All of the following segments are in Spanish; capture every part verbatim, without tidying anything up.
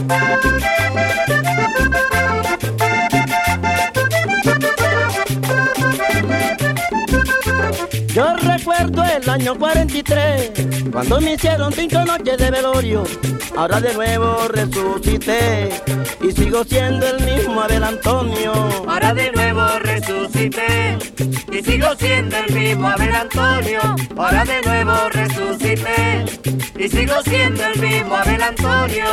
Yo recuerdo el año cuarenta y tres, cuando me hicieron cinco noches de velorio. Ahora de nuevo resucité y sigo siendo el mismo Abel Antonio. Ahora de nuevo resucité y sigo siendo el mismo Abel Antonio. Ahora de nuevo resucité y sigo siendo el mismo Abel Antonio.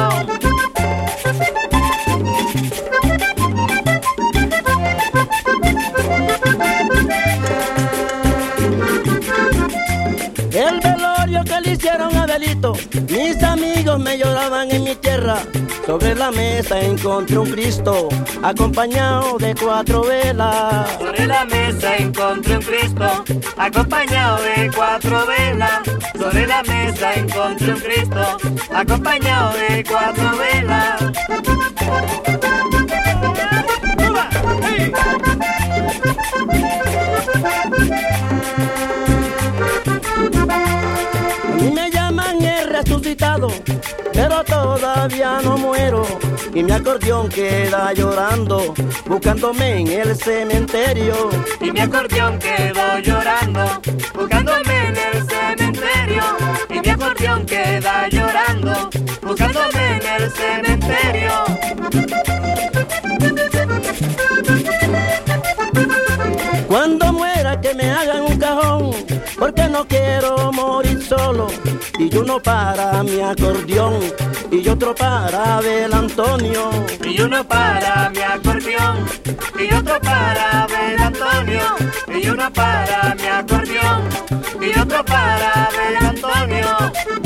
El velorio que le hicieron a Abelito, mis amigos me lloraban en mi tierra. Sobre la mesa encontré un Cristo, acompañado de cuatro velas. Sobre la mesa encontré un Cristo, acompañado de cuatro velas. Sobre la mesa encontré un Cristo, acompañado de cuatro velas. A mí me llaman el resucitado, pero todavía no muero. Y mi acordeón queda llorando, buscándome en el cementerio. Y mi acordeón quedó llorando, buscándome en el cementerio. Y mi acordeón queda llorando, buscándome en el cementerio. Cuando muera que me hagan un cajón, porque no quiero morir solo. Y uno para mi acordeón y otro para Abel Antonio. Y uno para mi acordeón y otro para Abel Antonio. Y uno para mi acordeón y otro para Abel Antonio.